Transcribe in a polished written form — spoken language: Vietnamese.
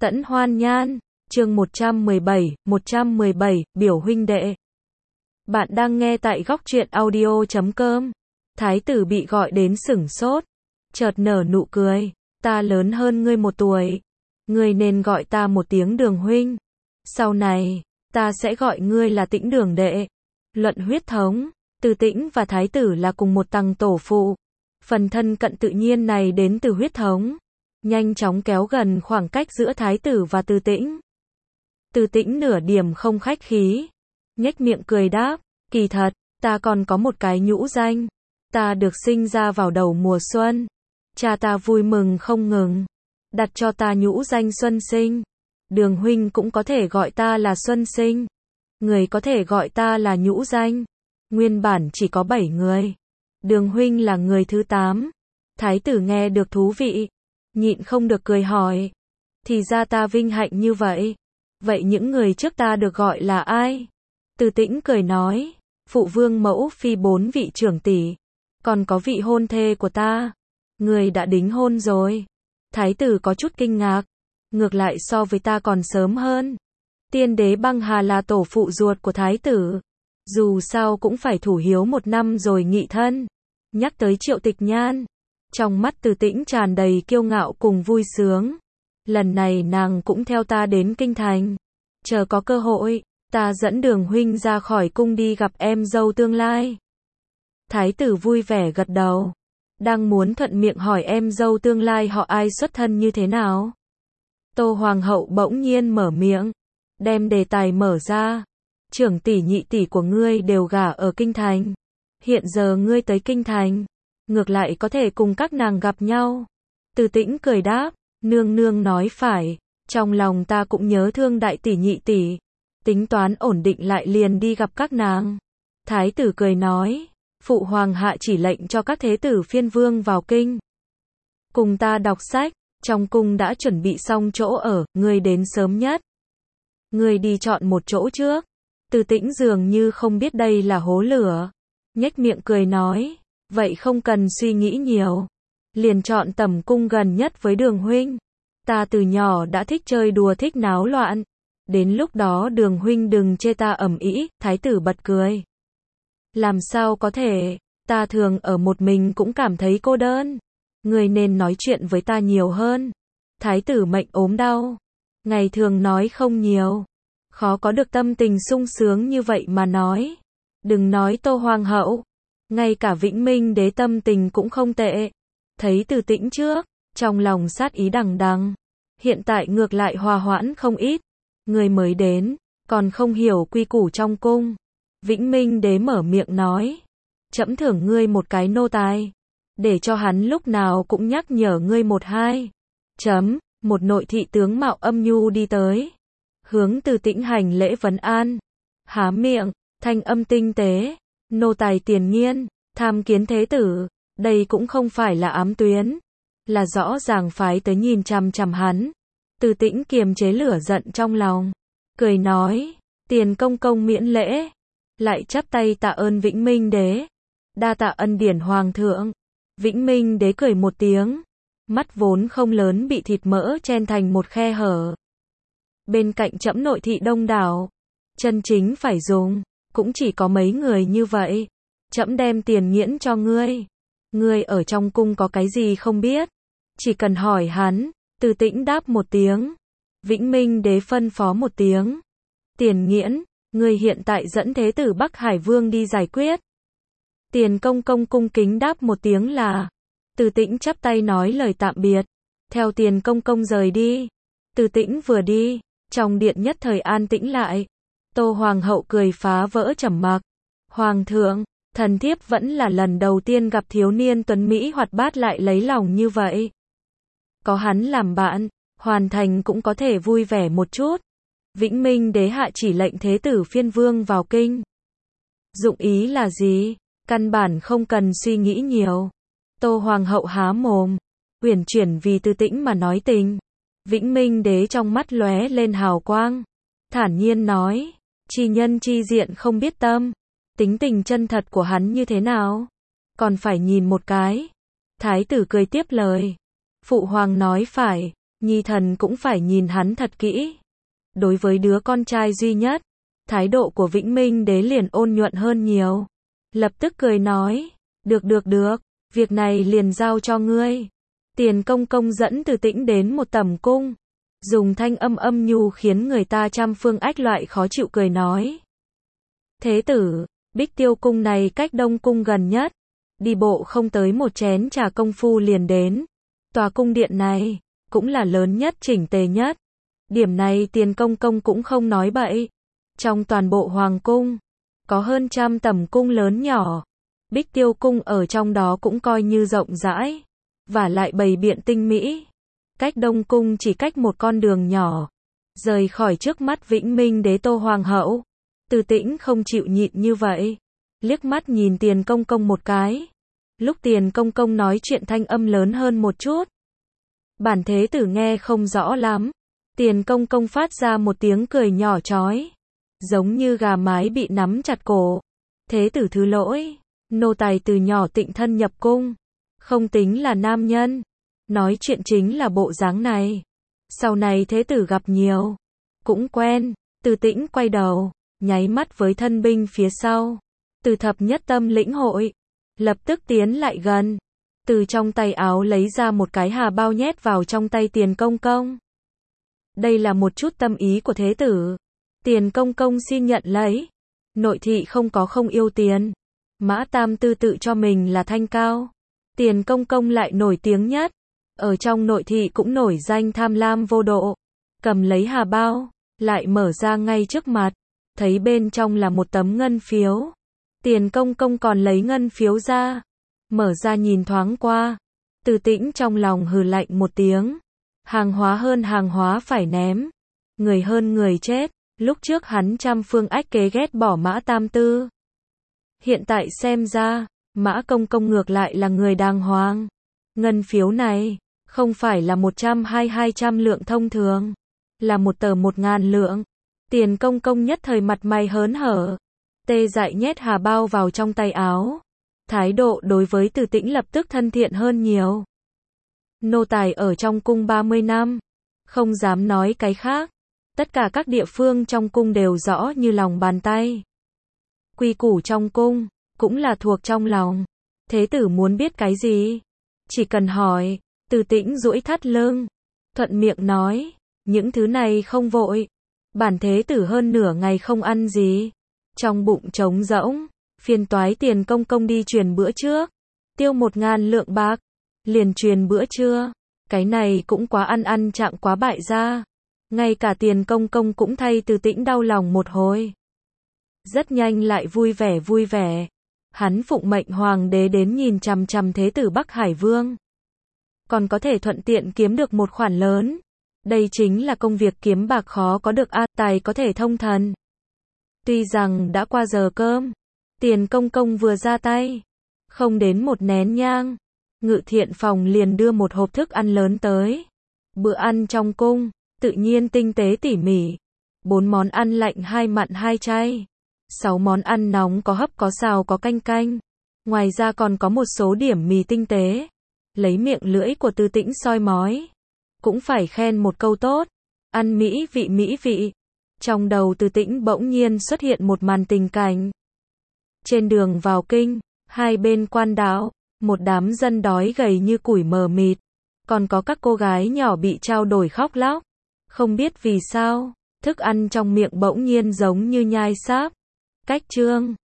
Tẫn Hoan Nhan, chương 117, biểu huynh đệ. Bạn đang nghe tại góc truyện audio.com. Thái tử bị gọi đến sửng sốt, chợt nở nụ cười, ta lớn hơn ngươi 1 tuổi, ngươi nên gọi ta một tiếng Đường huynh. Sau này, ta sẽ gọi ngươi là Tĩnh Đường đệ. Luận huyết thống, Từ Tĩnh và Thái tử là cùng một tầng tổ phụ. Phần thân cận tự nhiên này đến từ huyết thống, nhanh chóng kéo gần khoảng cách giữa Thái tử và Từ Tĩnh. Từ Tĩnh nửa điểm không khách khí, nhếch miệng cười đáp, kỳ thật, ta còn có một cái nhũ danh. Ta được sinh ra vào đầu mùa xuân. Cha ta vui mừng không ngừng, đặt cho ta nhũ danh Xuân Sinh. Đường huynh cũng có thể gọi ta là Xuân Sinh. Người có thể gọi ta là nhũ danh. Nguyên bản chỉ có 7 người. Đường huynh là người thứ 8. Thái tử nghe được thú vị, nhịn không được cười hỏi. Thì ra ta vinh hạnh như vậy. Vậy những người trước ta được gọi là ai? Từ Tĩnh cười nói, phụ vương mẫu phi 4 vị trưởng tỷ. Còn có vị hôn thê của ta. Người đã đính hôn rồi. Thái tử có chút kinh ngạc. Ngược lại so với ta còn sớm hơn. Tiên đế Băng Hà là tổ phụ ruột của thái tử. Dù sao cũng phải thủ hiếu 1 năm rồi nghị thân. Nhắc tới Triệu Tịch Nhan, trong mắt Từ Tĩnh tràn đầy kiêu ngạo cùng vui sướng. Lần này nàng cũng theo ta đến kinh thành. Chờ có cơ hội, ta dẫn Đường huynh ra khỏi cung đi gặp em dâu tương lai. Thái tử vui vẻ gật đầu, đang muốn thuận miệng hỏi em dâu tương lai họ ai xuất thân như thế nào. Tô Hoàng hậu bỗng nhiên mở miệng, đem đề tài mở ra. Trưởng tỷ nhị tỷ của ngươi đều gả ở kinh thành. Hiện giờ ngươi tới kinh thành, ngược lại có thể cùng các nàng gặp nhau. Từ Tĩnh cười đáp, nương nương nói phải, trong lòng ta cũng nhớ thương đại tỷ nhị tỷ. Tính toán ổn định lại liền đi gặp các nàng. Thái tử cười nói, phụ hoàng hạ chỉ lệnh cho các thế tử phiên vương vào kinh. Cùng ta đọc sách, trong cung đã chuẩn bị xong chỗ ở, ngươi đến sớm nhất. Ngươi đi chọn một chỗ trước. Từ Tĩnh dường như không biết đây là hố lửa. Nhếch miệng cười nói, vậy không cần suy nghĩ nhiều. Liền chọn tầm cung gần nhất với Đường huynh. Ta từ nhỏ đã thích chơi đùa thích náo loạn. Đến lúc đó Đường huynh đừng chê ta ầm ĩ. Thái tử bật cười. Làm sao có thể, ta thường ở một mình cũng cảm thấy cô đơn. Ngươi nên nói chuyện với ta nhiều hơn. Thái tử mệnh ốm đau, ngày thường nói không nhiều, khó có được tâm tình sung sướng như vậy mà nói. Đừng nói Tô Hoàng hậu, ngay cả Vĩnh Minh đế tâm tình cũng không tệ. Thấy Từ Tĩnh trước, trong lòng sát ý đằng đằng. Hiện tại ngược lại hòa hoãn không ít. Người mới đến, còn không hiểu quy củ trong cung. Vĩnh Minh đế mở miệng nói, trẫm thưởng ngươi một cái nô tài, để cho hắn lúc nào cũng nhắc nhở ngươi 1-2. Một nội thị tướng mạo âm nhu đi tới, hướng Từ Tĩnh hành lễ vấn an, há miệng, thanh âm tinh tế, nô tài Tiền Nghiên, tham kiến thế tử. Đây cũng không phải là ám tuyến, là rõ ràng phái tới nhìn chằm chằm hắn. Từ Tĩnh kiềm chế lửa giận trong lòng, cười nói, Tiền công công miễn lễ, lại chắp tay tạ ơn Vĩnh Minh đế. Đa tạ ân điển hoàng thượng. Vĩnh Minh đế cười một tiếng, mắt vốn không lớn bị thịt mỡ chen thành một khe hở. Bên cạnh trẫm nội thị đông đảo, chân chính phải dùng, cũng chỉ có mấy người như vậy. Trẫm đem Tiền Nghiễn cho ngươi. Ngươi ở trong cung có cái gì không biết, chỉ cần hỏi hắn. Từ Tĩnh đáp một tiếng. Vĩnh Minh đế phân phó một tiếng, Tiền Nghiễn, ngươi hiện tại dẫn thế tử Bắc Hải Vương đi giải quyết. Tiền công công cung kính đáp một tiếng là. Từ Tĩnh chắp tay nói lời tạm biệt, theo Tiền công công rời đi. Từ Tĩnh vừa đi, trong điện nhất thời an tĩnh lại. Tô Hoàng hậu cười phá vỡ trầm mặc. Hoàng thượng, thần thiếp vẫn là lần đầu tiên gặp thiếu niên tuấn mỹ hoạt bát lại lấy lòng như vậy. Có hắn làm bạn, hoàn thành cũng có thể vui vẻ một chút. Vĩnh Minh đế hạ chỉ lệnh thế tử phiên vương vào kinh. Dụng ý là gì? Căn bản không cần suy nghĩ nhiều. Tô Hoàng hậu há mồm, uyển chuyển vì Từ Tĩnh mà nói tình. Vĩnh Minh đế trong mắt lóe lên hào quang, thản nhiên nói, chi nhân chi diện không biết tâm. Tính tình chân thật của hắn như thế nào? Còn phải nhìn một cái. Thái tử cười tiếp lời, phụ hoàng nói phải, Nhi thần cũng phải nhìn hắn thật kỹ. Đối với đứa con trai duy nhất, thái độ của Vĩnh Minh Đế liền ôn nhuận hơn nhiều. Lập tức cười nói, được, việc này liền giao cho ngươi. Tiền Công Công dẫn Từ Tĩnh đến một tẩm cung, dùng thanh âm âm nhu khiến người ta trăm phương ách loại khó chịu cười nói. Thế tử, Bích Tiêu Cung này cách Đông Cung gần nhất, đi bộ không tới một chén trà công phu liền đến. Tòa cung điện này, cũng là lớn nhất chỉnh tề nhất. Điểm này Tiền Công Công cũng không nói bậy. Trong toàn bộ Hoàng Cung, có hơn 100 tẩm cung lớn nhỏ. Bích Tiêu Cung ở trong đó cũng coi như rộng rãi, và lại bày biện tinh mỹ. Cách Đông Cung chỉ cách một con đường nhỏ. Rời khỏi trước mắt Vĩnh Minh Đế Tô Hoàng hậu. Từ Tĩnh không chịu nhịn như vậy. Liếc mắt nhìn Tiền Công Công một cái. Lúc Tiền Công Công nói chuyện thanh âm lớn hơn một chút. Bản thế tử nghe không rõ lắm. Tiền Công Công phát ra một tiếng cười nhỏ chói. Giống như gà mái bị nắm chặt cổ. Thế tử thứ lỗi. Nô tài từ nhỏ tịnh thân nhập cung. Không tính là nam nhân. Nói chuyện chính là bộ dáng này. Sau này thế tử gặp nhiều. Cũng quen. Từ Tĩnh quay đầu. Nháy mắt với thân binh phía sau. Từ Thập Nhất Tâm lĩnh hội. Lập tức tiến lại gần. Từ trong tay áo lấy ra một cái hà bao nhét vào trong tay Tiền Công Công. Đây là một chút tâm ý của thế tử. Tiền Công Công xin nhận lấy. Nội thị không yêu tiền. Mã Tam Tư tự cho mình là thanh cao. Tiền Công Công lại nổi tiếng nhất. Ở trong nội thị cũng nổi danh tham lam vô độ. Cầm lấy hà bao, lại mở ra ngay trước mặt. Thấy bên trong là một tấm ngân phiếu. Tiền Công Công còn lấy ngân phiếu ra. Mở ra nhìn thoáng qua. Từ Tĩnh trong lòng hừ lạnh một tiếng. Hàng hóa hơn hàng hóa phải ném. Người hơn người chết. Lúc trước hắn trăm phương ách kế ghét bỏ Mã Tam Tư. Hiện tại xem ra, Mã Công Công ngược lại là người đàng hoàng. Ngân phiếu này, không phải là 100 hay 200 lượng thông thường. Là một tờ 1000 lượng. Tiền Công Công nhất thời mặt mày hớn hở. Tê dại nhét hà bao vào trong tay áo. Thái độ đối với Từ Tĩnh lập tức thân thiện hơn nhiều. Nô tài ở trong cung 30 năm. Không dám nói cái khác. Tất cả các địa phương trong cung đều rõ như lòng bàn tay. Quy củ trong cung, cũng là thuộc trong lòng. Thế tử muốn biết cái gì? Chỉ cần hỏi. Từ Tĩnh duỗi thắt lưng. Thuận miệng nói. Những thứ này không vội. Bản thế tử hơn nửa ngày không ăn gì. Trong bụng trống rỗng. Phiền toái Tiền Công Công đi truyền bữa trước. Tiêu 1000 lượng bạc. Liền truyền bữa trưa. Cái này cũng quá ăn chạng quá bại gia. Ngay cả Tiền Công Công cũng thay Từ Tĩnh đau lòng một hồi. Rất nhanh lại vui vẻ. Hắn phụng mệnh hoàng đế đến nhìn chằm chằm thế tử Bắc Hải Vương. Còn có thể thuận tiện kiếm được một khoản lớn. Đây chính là công việc kiếm bạc khó có được tài có thể thông thần. Tuy rằng đã qua giờ cơm. Tiền Công Công vừa ra tay. Không đến một nén nhang. Ngự thiện phòng liền đưa một hộp thức ăn lớn tới. Bữa ăn trong cung, tự nhiên tinh tế tỉ mỉ. 4 món ăn lạnh 2 mặn 2 chay. 6 món ăn nóng có hấp có xào có canh. Ngoài ra còn có một số điểm mì tinh tế. Lấy miệng lưỡi của Từ Tĩnh soi mói. Cũng phải khen một câu tốt. Ăn mỹ vị. Trong đầu Từ Tĩnh bỗng nhiên xuất hiện một màn tình cảnh. Trên đường vào kinh, hai bên quan đạo, một đám dân đói gầy như củi mờ mịt. Còn có các cô gái nhỏ bị trao đổi khóc lóc. Không biết vì sao, thức ăn trong miệng bỗng nhiên giống như nhai sáp. Cách chương